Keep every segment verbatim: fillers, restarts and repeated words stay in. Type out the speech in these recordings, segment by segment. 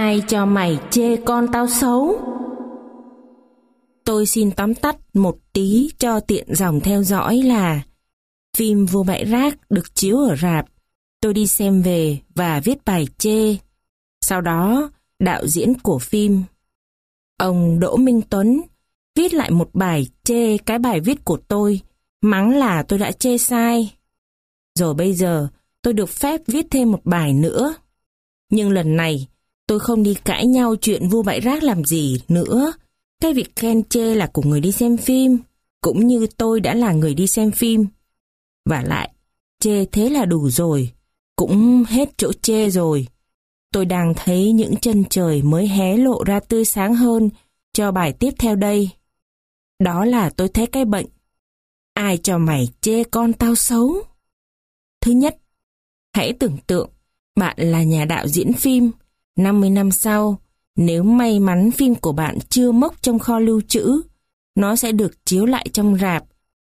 Ai cho mày chê con tao xấu? Tôi xin tóm tắt một tí cho tiện dòng theo dõi là phim Vua Bãi Rác được chiếu ở rạp. Tôi đi xem về và viết bài chê. Sau đó, đạo diễn của phim, ông Đỗ Minh Tuấn, viết lại một bài chê cái bài viết của tôi, mắng là tôi đã chê sai. Rồi bây giờ, tôi được phép viết thêm một bài nữa. Nhưng lần này, tôi không đi cãi nhau chuyện Vua Bãi Rác làm gì nữa. Cái việc khen chê là của người đi xem phim, cũng như tôi đã là người đi xem phim. Và lại, chê thế là đủ rồi, cũng hết chỗ chê rồi. Tôi đang thấy những chân trời mới hé lộ ra tươi sáng hơn cho bài tiếp theo đây. Đó là tôi thấy cái bệnh. Ai cho mày chê con tao xấu? Thứ nhất, hãy tưởng tượng bạn là nhà đạo diễn phim. năm mươi năm sau, nếu may mắn phim của bạn chưa mốc trong kho lưu trữ, nó sẽ được chiếu lại trong rạp.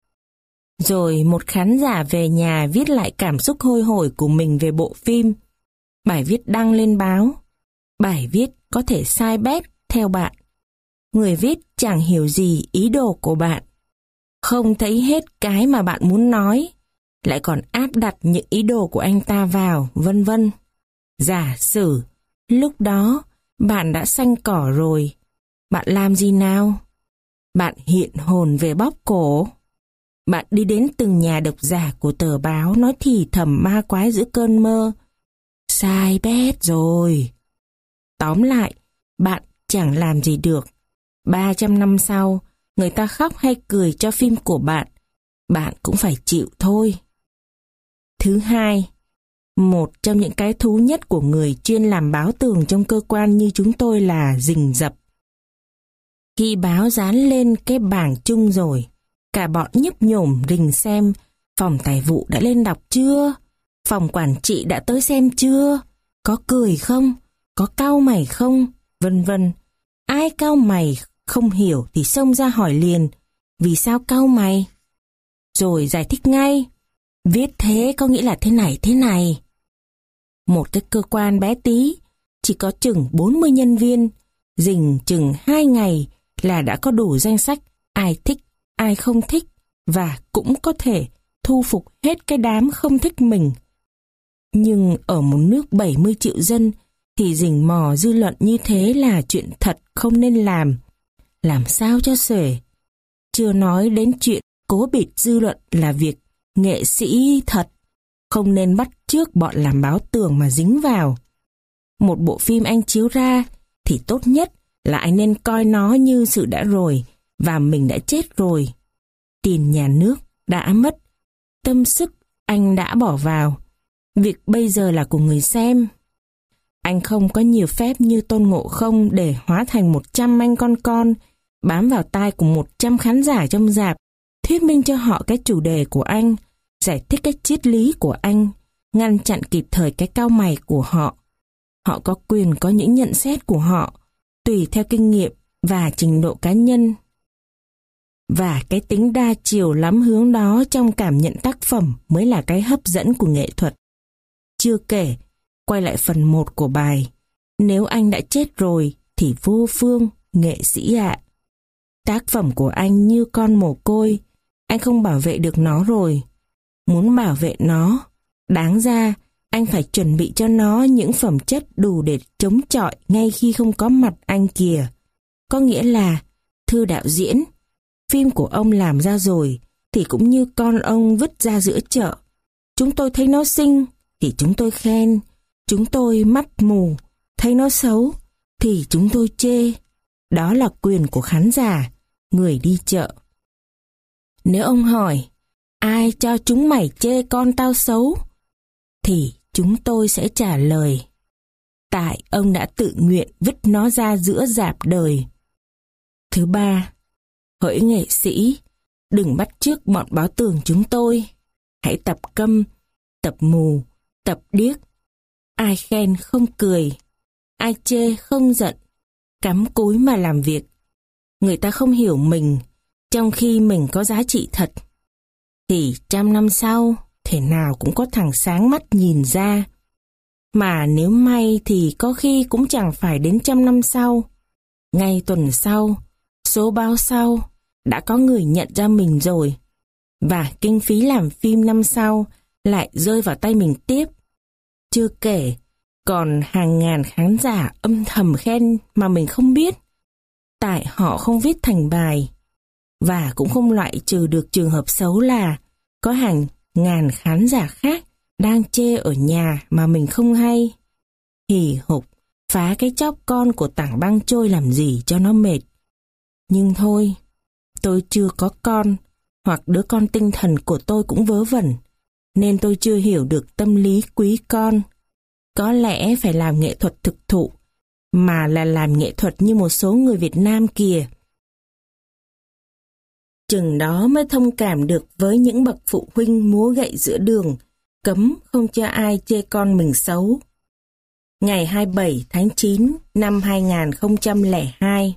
Rồi một khán giả về nhà viết lại cảm xúc hôi hổi của mình về bộ phim. Bài viết đăng lên báo. Bài viết có thể sai bét theo bạn. Người viết chẳng hiểu gì ý đồ của bạn. Không thấy hết cái mà bạn muốn nói. Lại còn áp đặt những ý đồ của anh ta vào, vân vân. Giả sử, lúc đó, bạn đã xanh cỏ rồi. Bạn làm gì nào? Bạn hiện hồn về bóp cổ. Bạn đi đến từng nhà độc giả của tờ báo nói thì thầm ma quái giữa cơn mơ. Sai bét rồi. Tóm lại, bạn chẳng làm gì được. ba trăm năm sau, người ta khóc hay cười cho phim của bạn, bạn cũng phải chịu thôi. Thứ hai, một trong những cái thú nhất của người chuyên làm báo tường trong cơ quan như chúng tôi là rình rập. Khi báo dán lên cái bảng chung rồi, cả bọn nhấp nhổm rình xem phòng tài vụ đã lên đọc chưa, phòng quản trị đã tới xem chưa, có cười không, có cau mày không, vân vân. Ai cau mày không hiểu thì xông ra hỏi liền, vì sao cau mày? Rồi giải thích ngay, viết thế có nghĩa là thế này thế này. Một cái cơ quan bé tí, chỉ có chừng bốn mươi nhân viên, rình chừng hai ngày là đã có đủ danh sách ai thích, ai không thích, và cũng có thể thu phục hết cái đám không thích mình. Nhưng ở một nước bảy mươi triệu dân thì rình mò dư luận như thế là chuyện thật không nên làm. Làm sao cho xuể? Chưa nói đến chuyện cố bịt dư luận là việc nghệ sĩ thật. Không nên bắt chước bọn làm báo tường mà dính vào. Một bộ phim anh chiếu ra thì tốt nhất là anh nên coi nó như sự đã rồi và mình đã chết rồi. Tiền nhà nước đã mất, tâm sức anh đã bỏ vào. Việc bây giờ là của người xem. Anh không có nhiều phép như Tôn Ngộ Không để hóa thành một trăm anh con con bám vào tai của một trăm khán giả trong rạp, thuyết minh cho họ cái chủ đề của anh, giải thích cái triết lý của anh, ngăn chặn kịp thời cái cau mày của họ. Họ có quyền có những nhận xét của họ, tùy theo kinh nghiệm và trình độ cá nhân. Và cái tính đa chiều lắm hướng đó trong cảm nhận tác phẩm mới là cái hấp dẫn của nghệ thuật. Chưa kể, quay lại phần một của bài, nếu anh đã chết rồi thì vô phương, nghệ sĩ ạ. Tác phẩm của anh như con mồ côi, anh không bảo vệ được nó rồi. Muốn bảo vệ nó, đáng ra anh phải chuẩn bị cho nó những phẩm chất đủ để chống chọi ngay khi không có mặt anh kìa. Có nghĩa là, thưa đạo diễn, phim của ông làm ra rồi thì cũng như con ông vứt ra giữa chợ. Chúng tôi thấy nó xinh thì chúng tôi khen, chúng tôi mắt mù, thấy nó xấu thì chúng tôi chê. Đó là quyền của khán giả, người đi chợ. Nếu ông hỏi, ai cho chúng mày chê con tao xấu? Thì chúng tôi sẽ trả lời, tại ông đã tự nguyện vứt nó ra giữa rạp đời. Thứ ba, hỡi nghệ sĩ, đừng bắt chước bọn báo tường chúng tôi. Hãy tập câm, tập mù, tập điếc. Ai khen không cười, ai chê không giận, cắm cúi mà làm việc. Người ta không hiểu mình, trong khi mình có giá trị thật. Thì trăm năm sau, thể nào cũng có thằng sáng mắt nhìn ra. Mà nếu may thì có khi cũng chẳng phải đến trăm năm sau. Ngay tuần sau, số báo sau, đã có người nhận ra mình rồi. Và kinh phí làm phim năm sau lại rơi vào tay mình tiếp. Chưa kể, còn hàng ngàn khán giả âm thầm khen mà mình không biết. Tại họ không viết thành bài. Và cũng không loại trừ được trường hợp xấu là có hàng ngàn khán giả khác đang chê ở nhà mà mình không hay. Hì hục, phá cái chóp con của tảng băng trôi làm gì cho nó mệt. Nhưng thôi, tôi chưa có con, hoặc đứa con tinh thần của tôi cũng vớ vẩn, nên tôi chưa hiểu được tâm lý quý con. Có lẽ phải làm nghệ thuật thực thụ, mà là làm nghệ thuật như một số người Việt Nam kìa. Chừng đó mới thông cảm được với những bậc phụ huynh múa gậy giữa đường, cấm không cho ai chê con mình xấu. Ngày hai mươi bảy tháng chín năm hai nghìn không trăm lẻ hai.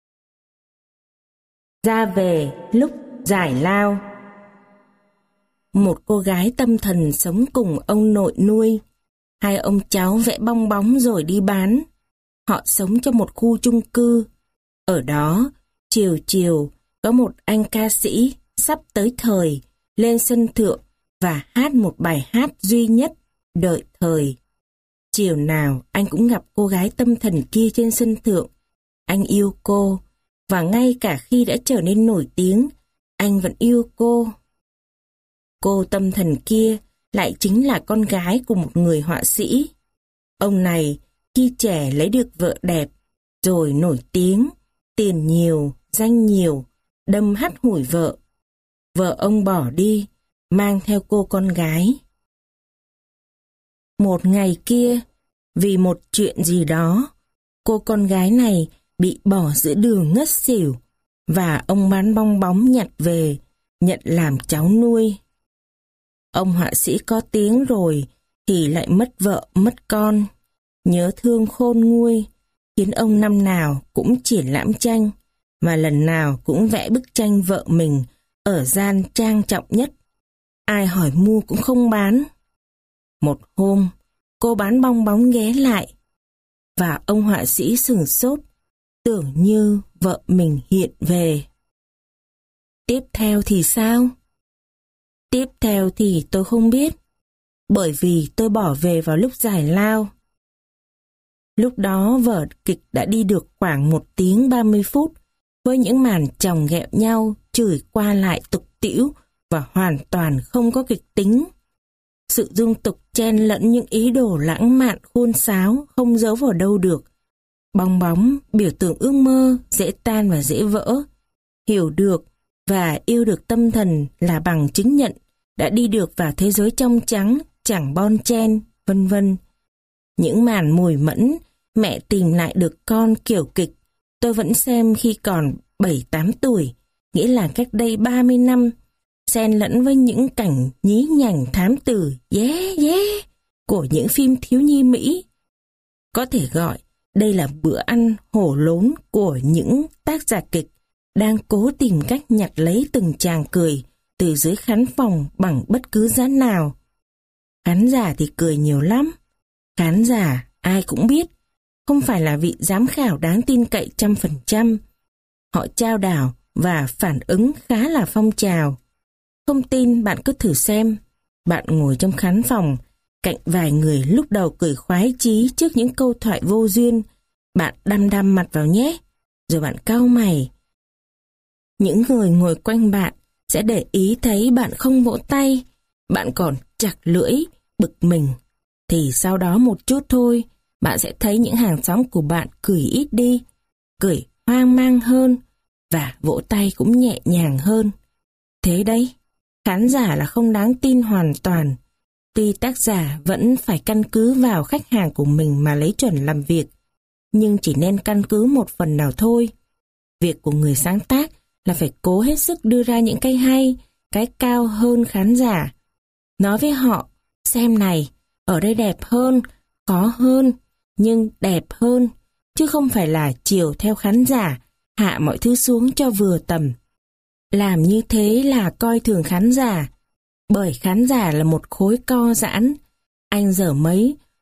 Ra về lúc giải lao. Một cô gái tâm thần sống cùng ông nội nuôi. Hai ông cháu vẽ bong bóng rồi đi bán. Họ sống trong một khu chung cư. Ở đó, chiều chiều, có một anh ca sĩ sắp tới thời lên sân thượng và hát một bài hát duy nhất, Đợi Thời. Chiều nào anh cũng gặp cô gái tâm thần kia trên sân thượng. Anh yêu cô, và ngay cả khi đã trở nên nổi tiếng, anh vẫn yêu cô. Cô tâm thần kia lại chính là con gái của một người họa sĩ. Ông này khi trẻ lấy được vợ đẹp, rồi nổi tiếng, tiền nhiều, danh nhiều, đâm hắt hủi vợ. Vợ ông bỏ đi, mang theo cô con gái. Một ngày kia, vì một chuyện gì đó, cô con gái này bị bỏ giữa đường ngất xỉu, và ông bán bong bóng nhặt về, nhận làm cháu nuôi. Ông họa sĩ có tiếng rồi, thì lại mất vợ mất con. Nhớ thương khôn nguôi, khiến ông năm nào cũng triển lãm tranh, và lần nào cũng vẽ bức tranh vợ mình ở gian trang trọng nhất. Ai hỏi mua cũng không bán. Một hôm, cô bán bong bóng ghé lại, và ông họa sĩ sửng sốt, tưởng như vợ mình hiện về. Tiếp theo thì sao? Tiếp theo thì tôi không biết, bởi vì tôi bỏ về vào lúc giải lao. Lúc đó vở kịch đã đi được khoảng một tiếng ba mươi phút, với những màn chồng ghẹo nhau, chửi qua lại tục tĩu và hoàn toàn không có kịch tính. Sự dung tục chen lẫn những ý đồ lãng mạn khôn sáo không giấu vào đâu được. Bong bóng, biểu tượng ước mơ, dễ tan và dễ vỡ. Hiểu được và yêu được tâm thần là bằng chứng nhận đã đi được vào thế giới trong trắng, chẳng bon chen, vân vân. Những màn mùi mẫn, mẹ tìm lại được con kiểu kịch, tôi vẫn xem khi còn bảy tám tuổi, nghĩa là cách đây ba mươi năm, xen lẫn với những cảnh nhí nhảnh thám tử, yeah, yeah, của những phim thiếu nhi Mỹ. Có thể gọi đây là bữa ăn hổ lốn của những tác giả kịch đang cố tìm cách nhặt lấy từng tràng cười từ dưới khán phòng bằng bất cứ giá nào. Khán giả thì cười nhiều lắm. Khán giả ai cũng biết, không phải là vị giám khảo đáng tin cậy trăm phần trăm. Họ trao đảo và phản ứng khá là phong trào. Không tin bạn cứ thử xem. Bạn ngồi trong khán phòng, cạnh vài người lúc đầu cười khoái chí trước những câu thoại vô duyên. Bạn đăm đăm mặt vào nhé, rồi bạn cau mày. Những người ngồi quanh bạn sẽ để ý thấy bạn không vỗ tay, bạn còn chặt lưỡi, bực mình. Thì sau đó một chút thôi, bạn sẽ thấy những hàng xóm của bạn cười ít đi, cười hoang mang hơn, và vỗ tay cũng nhẹ nhàng hơn. Thế đấy, khán giả là không đáng tin hoàn toàn. Tuy tác giả vẫn phải căn cứ vào khách hàng của mình mà lấy chuẩn làm việc, nhưng chỉ nên căn cứ một phần nào thôi. Việc của người sáng tác là phải cố hết sức đưa ra những cái hay, cái cao hơn khán giả. Nói với họ, xem này, ở đây đẹp hơn, khó hơn, nhưng đẹp hơn, chứ không phải là chiều theo khán giả, hạ mọi thứ xuống cho vừa tầm. Làm như thế là coi thường khán giả, bởi khán giả là một khối co giãn. Anh dở mấy,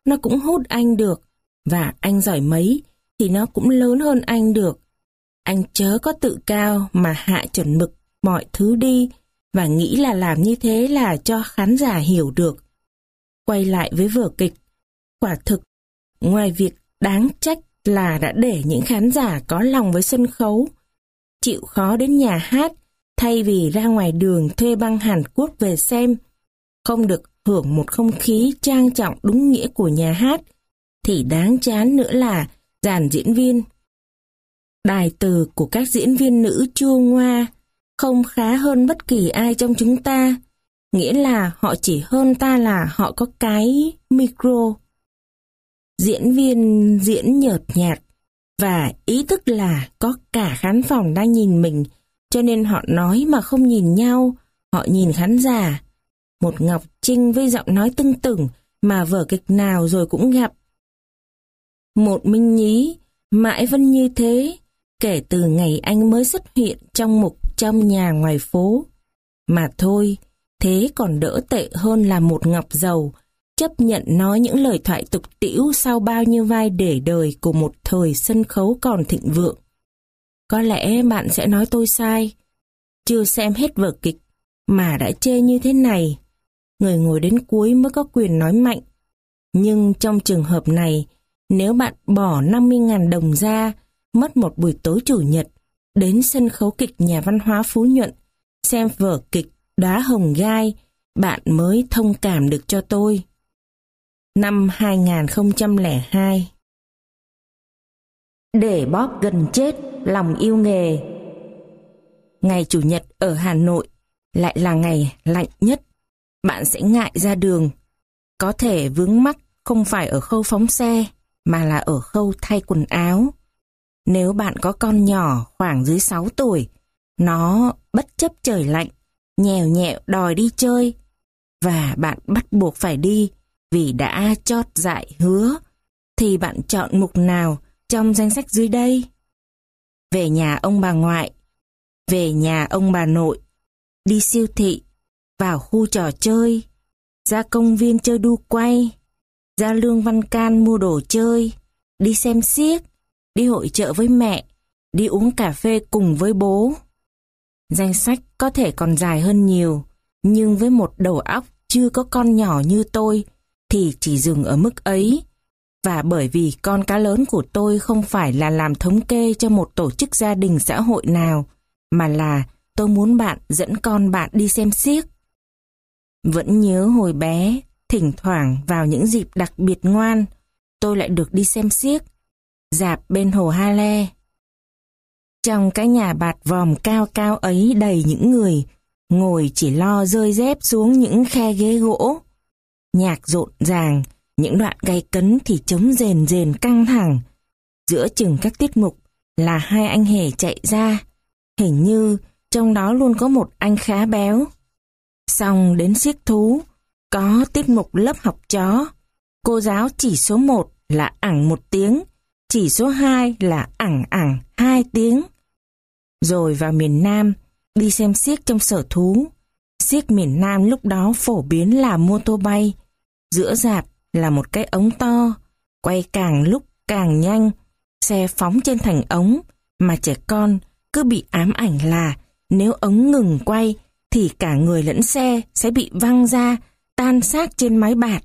nó cũng hút anh được, và anh giỏi mấy thì nó cũng lớn hơn anh được. Anh chớ có tự cao mà hạ chuẩn mực mọi thứ đi, và nghĩ là làm như thế là cho khán giả hiểu được. Quay lại với vở kịch, quả thực, ngoài việc đáng trách là đã để những khán giả có lòng với sân khấu, chịu khó đến nhà hát thay vì ra ngoài đường thuê băng Hàn Quốc về xem, không được hưởng một không khí trang trọng đúng nghĩa của nhà hát, thì đáng chán nữa là dàn diễn viên. Đài từ của các diễn viên nữ chua ngoa, không khá hơn bất kỳ ai trong chúng ta, nghĩa là họ chỉ hơn ta là họ có cái micro. Diễn viên diễn nhợt nhạt, và ý thức là có cả khán phòng đang nhìn mình, cho nên họ nói mà không nhìn nhau, họ nhìn khán giả. Một Ngọc Trinh với giọng nói tưng tửng mà vở kịch nào rồi cũng gặp. Một Minh Nhí mãi vẫn như thế, kể từ ngày anh mới xuất hiện trong mục Trong Nhà Ngoài Phố. Mà thôi, thế còn đỡ tệ hơn là một Ngọc Dầu, chấp nhận nói những lời thoại tục tĩu sau bao nhiêu vai để đời của một thời sân khấu còn thịnh vượng. Có lẽ bạn sẽ nói tôi sai, chưa xem hết vở kịch mà đã chê như thế này. Người ngồi đến cuối mới có quyền nói mạnh. Nhưng trong trường hợp này, nếu bạn bỏ năm mươi nghìn đồng ra, mất một buổi tối chủ nhật, đến sân khấu kịch Nhà văn hóa Phú Nhuận, xem vở kịch Đóa Hồng Gai, bạn mới thông cảm được cho tôi. Năm hai nghìn không trăm lẻ hai. Để bóp gần chết lòng yêu nghề. Ngày Chủ nhật ở Hà Nội lại là ngày lạnh nhất. Bạn sẽ ngại ra đường. Có thể vướng mắc không phải ở khâu phóng xe, mà là ở khâu thay quần áo. Nếu bạn có con nhỏ khoảng dưới sáu tuổi, nó bất chấp trời lạnh, nhèo nhẹo đòi đi chơi, và bạn bắt buộc phải đi vì đã chót dại hứa, thì bạn chọn mục nào trong danh sách dưới đây? Về nhà ông bà ngoại, về nhà ông bà nội, đi siêu thị, vào khu trò chơi, ra công viên chơi đu quay, ra Lương Văn Can mua đồ chơi, đi xem xiếc, đi hội chợ với mẹ, đi uống cà phê cùng với bố. Danh sách có thể còn dài hơn nhiều, nhưng với một đầu óc chưa có con nhỏ như tôi thì chỉ dừng ở mức ấy. Và bởi vì con cá lớn của tôi không phải là làm thống kê cho một tổ chức gia đình xã hội nào, mà là tôi muốn bạn dẫn con bạn đi xem xiếc. Vẫn nhớ hồi bé, thỉnh thoảng vào những dịp đặc biệt ngoan, tôi lại được đi xem xiếc, rạp bên hồ Ha Le. Trong cái nhà bạt vòm cao cao ấy đầy những người, ngồi chỉ lo rơi dép xuống những khe ghế gỗ. Nhạc rộn ràng, những đoạn gay cấn thì trống rền rền căng thẳng. Giữa chừng các tiết mục là hai anh hề chạy ra, hình như trong đó luôn có một anh khá béo. Xong đến xiếc thú, có tiết mục lớp học chó. Cô giáo chỉ số một là ẳng một tiếng, chỉ số hai là ẳng ẳng hai tiếng. Rồi vào miền Nam, đi xem xiếc trong sở thú. Xiếc miền Nam lúc đó phổ biến là mô tô bay. Giữa rạp là một cái ống to, quay càng lúc càng nhanh, xe phóng trên thành ống, mà trẻ con cứ bị ám ảnh là nếu ống ngừng quay thì cả người lẫn xe sẽ bị văng ra, tan xác trên mái bạt.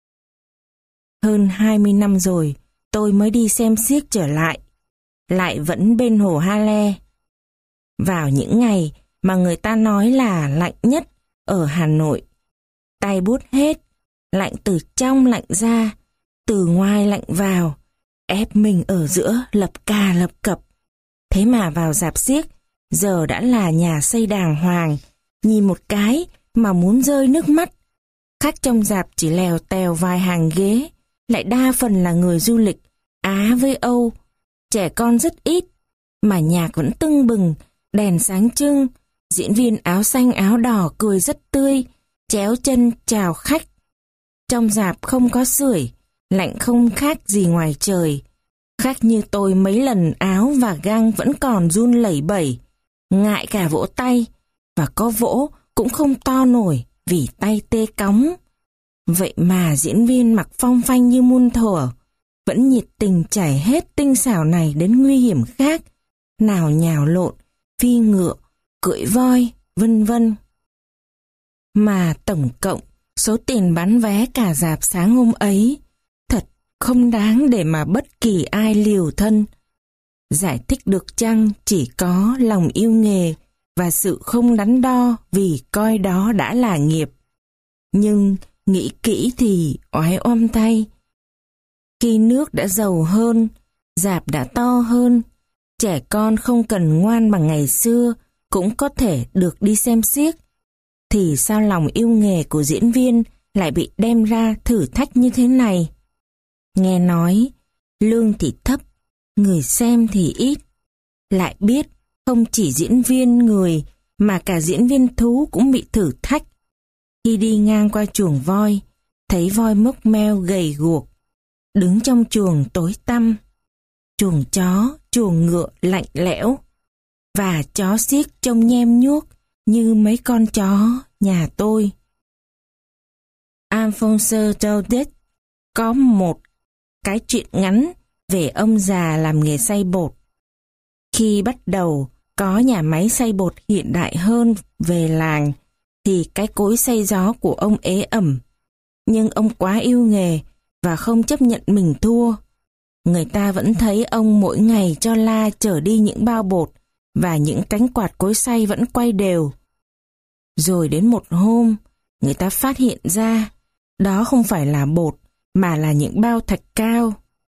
Hơn hai mươi năm rồi, tôi mới đi xem xiếc trở lại, lại vẫn bên hồ Ha Le. Vào những ngày mà người ta nói là lạnh nhất ở Hà Nội, tay buốt hết, lạnh từ trong lạnh ra, từ ngoài lạnh vào, ép mình ở giữa lập cà lập cập. Thế mà vào rạp xiếc, giờ đã là nhà xây đàng hoàng, nhìn một cái mà muốn rơi nước mắt. Khách trong rạp chỉ lèo tèo vài hàng ghế, lại đa phần là người du lịch, Á với Âu, trẻ con rất ít, mà nhạc vẫn tưng bừng, đèn sáng trưng, diễn viên áo xanh áo đỏ cười rất tươi, chéo chân chào khách. Trong rạp không có sưởi, lạnh không khác gì ngoài trời. Khách như tôi mấy lần áo và găng vẫn còn run lẩy bẩy, ngại cả vỗ tay, và có vỗ cũng không to nổi vì tay tê cóng. Vậy mà diễn viên mặc phong phanh như muôn thuở, vẫn nhiệt tình trải hết tinh xảo này đến nguy hiểm khác, nào nhào lộn, phi ngựa, cưỡi voi, vân vân. Mà tổng cộng, số tiền bán vé cả rạp sáng hôm ấy, thật không đáng để mà bất kỳ ai liều thân. Giải thích được chăng chỉ có lòng yêu nghề và sự không đắn đo vì coi đó đã là nghiệp. Nhưng nghĩ kỹ thì oái oăm thay. Khi nước đã giàu hơn, rạp đã to hơn, trẻ con không cần ngoan bằng ngày xưa cũng có thể được đi xem xiếc, thì sao lòng yêu nghề của diễn viên lại bị đem ra thử thách như thế này? Nghe nói, lương thì thấp, người xem thì ít. Lại biết, không chỉ diễn viên người mà cả diễn viên thú cũng bị thử thách. Khi đi ngang qua chuồng voi, thấy voi mốc meo gầy guộc, đứng trong chuồng tối tăm. Chuồng chó, chuồng ngựa lạnh lẽo, và chó xiếc trông nhem nhuốc như mấy con chó nhà tôi. Alphonse Daudet có một cái chuyện ngắn về ông già làm nghề xay bột. Khi bắt đầu có nhà máy xay bột hiện đại hơn về làng, thì cái cối xay gió của ông ế ẩm. Nhưng ông quá yêu nghề và không chấp nhận mình thua. Người ta vẫn thấy ông mỗi ngày cho la chở đi những bao bột và những cánh quạt cối xay vẫn quay đều. Rồi đến một hôm, người ta phát hiện ra đó không phải là bột mà là những bao thạch cao.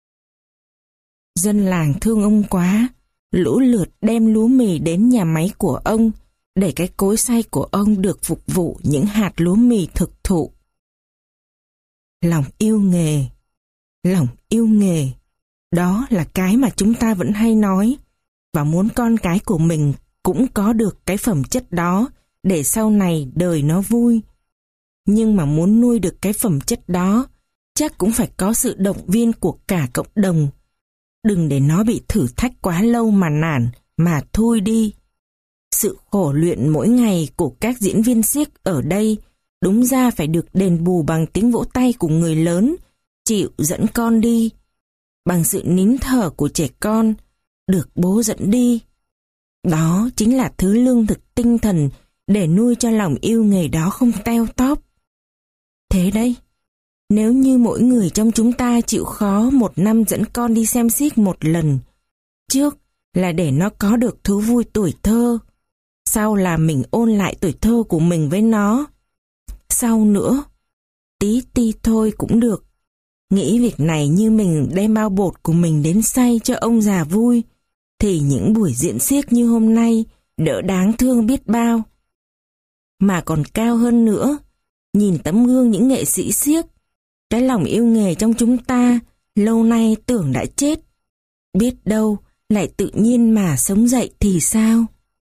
Dân làng thương ông quá, lũ lượt đem lúa mì đến nhà máy của ông để cái cối xay của ông được phục vụ những hạt lúa mì thực thụ. Lòng yêu nghề, lòng yêu nghề, đó là cái mà chúng ta vẫn hay nói, và muốn con cái của mình cũng có được cái phẩm chất đó để sau này đời nó vui. Nhưng mà muốn nuôi được cái phẩm chất đó, chắc cũng phải có sự động viên của cả cộng đồng. Đừng để nó bị thử thách quá lâu mà nản, mà thôi đi. Sự khổ luyện mỗi ngày của các diễn viên xiếc ở đây đúng ra phải được đền bù bằng tiếng vỗ tay của người lớn, chịu dẫn con đi, bằng sự nín thở của trẻ con, được bố dẫn đi. Đó chính là thứ lương thực tinh thần để nuôi cho lòng yêu nghề đó không teo tóp. Thế đấy, nếu như mỗi người trong chúng ta chịu khó một năm dẫn con đi xem xiếc một lần, trước là để nó có được thú vui tuổi thơ, sau là mình ôn lại tuổi thơ của mình với nó. Sau nữa, tí ti thôi cũng được. Nghĩ việc này như mình đem bao bột của mình đến xay cho ông già vui, thì những buổi diễn xiếc như hôm nay đỡ đáng thương biết bao. Mà còn cao hơn nữa, nhìn tấm gương những nghệ sĩ xiếc, cái lòng yêu nghề trong chúng ta lâu nay tưởng đã chết, biết đâu lại tự nhiên mà sống dậy thì sao?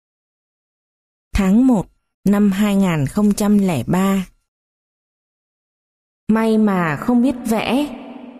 Tháng một năm hai nghìn không trăm lẻ ba. May mà không biết vẽ.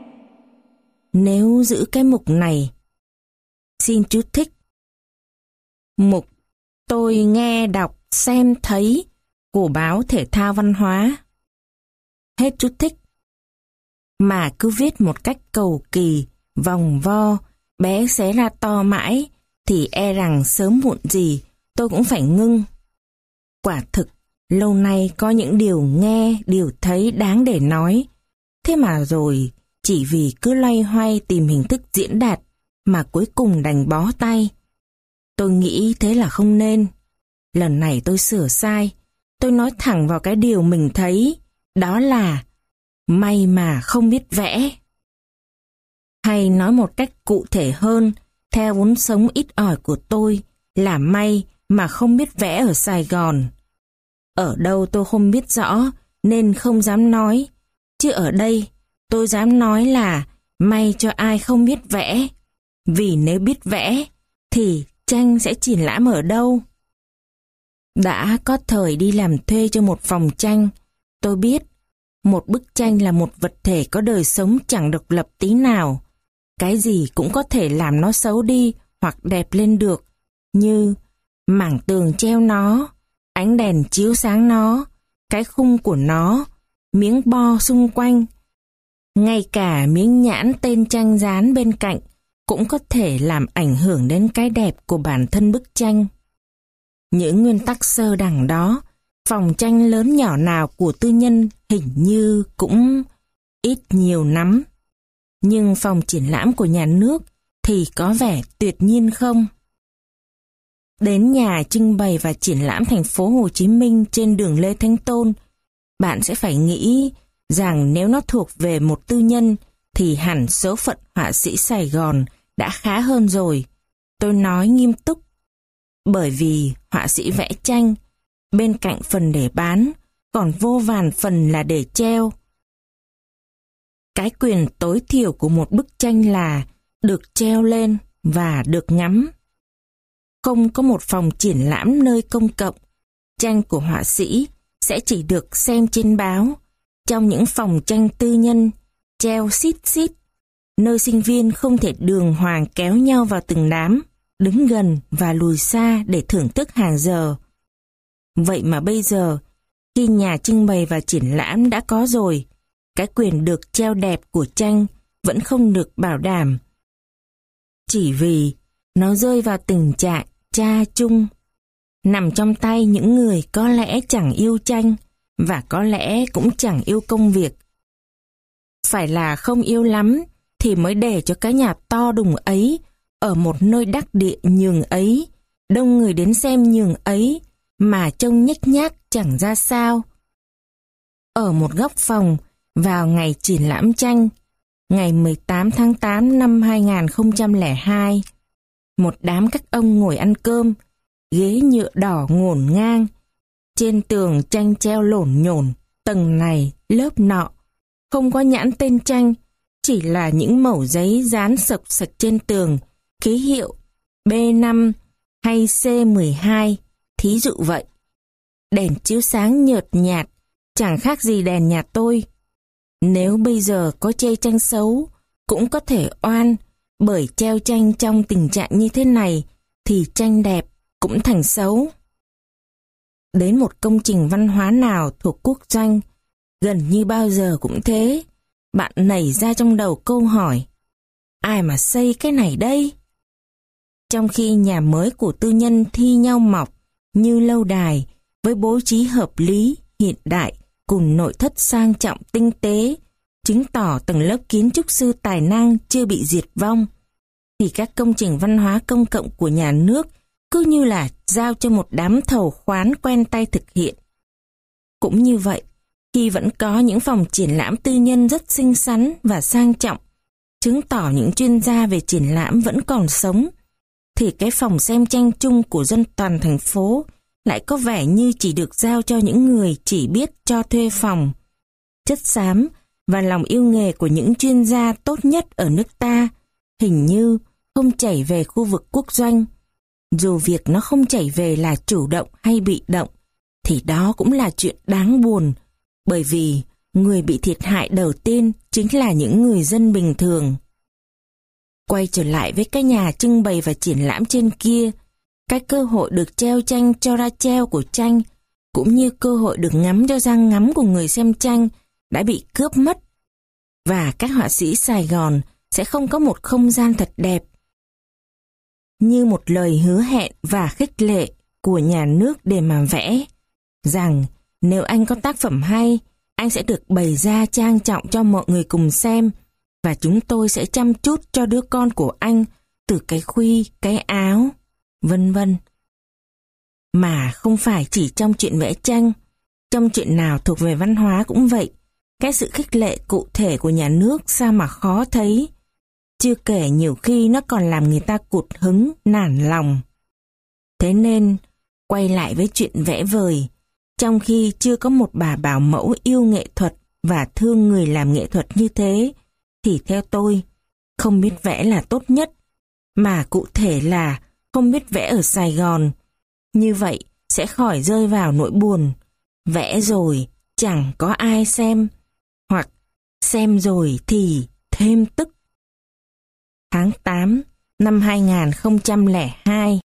Nếu giữ cái mục này, xin chú thích. Mục tôi nghe đọc xem thấy của báo Thể thao Văn hóa. Hết chú thích. Mà cứ viết một cách cầu kỳ, vòng vo, bé xé ra to mãi, thì e rằng sớm muộn gì tôi cũng phải ngưng. Quả thực, lâu nay có những điều nghe, điều thấy đáng để nói. Thế mà rồi, chỉ vì cứ loay hoay tìm hình thức diễn đạt, mà cuối cùng đành bó tay. Tôi nghĩ thế là không nên. Lần này tôi sửa sai, tôi nói thẳng vào cái điều mình thấy, đó là may mà không biết vẽ. Hay nói một cách cụ thể hơn, theo vốn sống ít ỏi của tôi, là may mà không biết vẽ ở Sài Gòn. Ở đâu tôi không biết rõ, nên không dám nói. Chứ ở đây, tôi dám nói là may cho ai không biết vẽ. Vì nếu biết vẽ, thì tranh sẽ triển lãm ở đâu? Đã có thời đi làm thuê cho một phòng tranh, tôi biết, một bức tranh là một vật thể có đời sống chẳng độc lập tí nào. Cái gì cũng có thể làm nó xấu đi hoặc đẹp lên được, như mảng tường treo nó, ánh đèn chiếu sáng nó, cái khung của nó, miếng bo xung quanh. Ngay cả miếng nhãn tên tranh dán bên cạnh cũng có thể làm ảnh hưởng đến cái đẹp của bản thân bức tranh. Những nguyên tắc sơ đẳng đó, phòng tranh lớn nhỏ nào của tư nhân hình như cũng ít nhiều lắm. Nhưng phòng triển lãm của nhà nước thì có vẻ tuyệt nhiên không? Đến nhà trưng bày và triển lãm thành phố Hồ Chí Minh trên đường Lê Thánh Tôn, bạn sẽ phải nghĩ rằng nếu nó thuộc về một tư nhân thì hẳn số phận họa sĩ Sài Gòn đã khá hơn rồi. Tôi nói nghiêm túc. Bởi vì họa sĩ vẽ tranh, bên cạnh phần để bán, còn vô vàn phần là để treo. Cái quyền tối thiểu của một bức tranh là được treo lên và được ngắm. Không có một phòng triển lãm nơi công cộng, tranh của họa sĩ sẽ chỉ được xem trên báo, trong những phòng tranh tư nhân, treo xít xít, nơi sinh viên không thể đường hoàng kéo nhau vào từng đám, đứng gần và lùi xa để thưởng thức hàng giờ. Vậy mà bây giờ, khi nhà trưng bày và triển lãm đã có rồi, cái quyền được treo đẹp của tranh vẫn không được bảo đảm. Chỉ vì nó rơi vào tình trạng cha chung, nằm trong tay những người có lẽ chẳng yêu tranh và có lẽ cũng chẳng yêu công việc. Phải là không yêu lắm thì mới để cho cái nhà to đùng ấy ở một nơi đắc địa nhường ấy, đông người đến xem nhường ấy mà trông nhếch nhác chẳng ra sao. Ở một góc phòng vào ngày triển lãm tranh, ngày mười tám tháng tám năm hai nghìn không trăm lẻ hai, một đám các ông ngồi ăn cơm, ghế nhựa đỏ ngổn ngang, trên tường tranh treo lổn nhổn, tầng này, lớp nọ, không có nhãn tên tranh, chỉ là những mẩu giấy dán sộc sạch trên tường, ký hiệu B năm hay C mười hai, thí dụ vậy. Đèn chiếu sáng nhợt nhạt, chẳng khác gì đèn nhà tôi. Nếu bây giờ có chê tranh xấu, cũng có thể oan, bởi treo tranh trong tình trạng như thế này, thì tranh đẹp cũng thành xấu. Đến một công trình văn hóa nào thuộc quốc doanh, gần như bao giờ cũng thế, bạn nảy ra trong đầu câu hỏi, ai mà xây cái này đây? Trong khi nhà mới của tư nhân thi nhau mọc như lâu đài, với bố trí hợp lý, hiện đại, cùng nội thất sang trọng tinh tế, chứng tỏ tầng lớp kiến trúc sư tài năng chưa bị diệt vong, thì các công trình văn hóa công cộng của nhà nước cứ như là giao cho một đám thầu khoán quen tay thực hiện. Cũng như vậy, khi vẫn có những phòng triển lãm tư nhân rất xinh xắn và sang trọng, chứng tỏ những chuyên gia về triển lãm vẫn còn sống, thì cái phòng xem tranh chung của dân toàn thành phố lại có vẻ như chỉ được giao cho những người chỉ biết cho thuê phòng. Chất xám và lòng yêu nghề của những chuyên gia tốt nhất ở nước ta hình như không chảy về khu vực quốc doanh. Dù việc nó không chảy về là chủ động hay bị động, thì đó cũng là chuyện đáng buồn, bởi vì người bị thiệt hại đầu tiên chính là những người dân bình thường. Quay trở lại với cái nhà trưng bày và triển lãm trên kia, cái cơ hội được treo tranh cho ra treo của tranh, cũng như cơ hội được ngắm cho ra ngắm của người xem tranh đã bị cướp mất. Và các họa sĩ Sài Gòn sẽ không có một không gian thật đẹp, như một lời hứa hẹn và khích lệ của nhà nước để mà vẽ, rằng nếu anh có tác phẩm hay, anh sẽ được bày ra trang trọng cho mọi người cùng xem, và chúng tôi sẽ chăm chút cho đứa con của anh từ cái khuy, cái áo, vân vân. Mà không phải chỉ trong chuyện vẽ tranh, trong chuyện nào thuộc về văn hóa cũng vậy, cái sự khích lệ cụ thể của nhà nước sao mà khó thấy. Chưa kể nhiều khi nó còn làm người ta cụt hứng, nản lòng. Thế nên, quay lại với chuyện vẽ vời, trong khi chưa có một bà bảo mẫu yêu nghệ thuật và thương người làm nghệ thuật như thế, thì theo tôi, không biết vẽ là tốt nhất, mà cụ thể là không biết vẽ ở Sài Gòn. Như vậy sẽ khỏi rơi vào nỗi buồn, vẽ rồi chẳng có ai xem, hoặc xem rồi thì thêm tức. Tháng tám năm hai nghìn không trăm lẻ hai.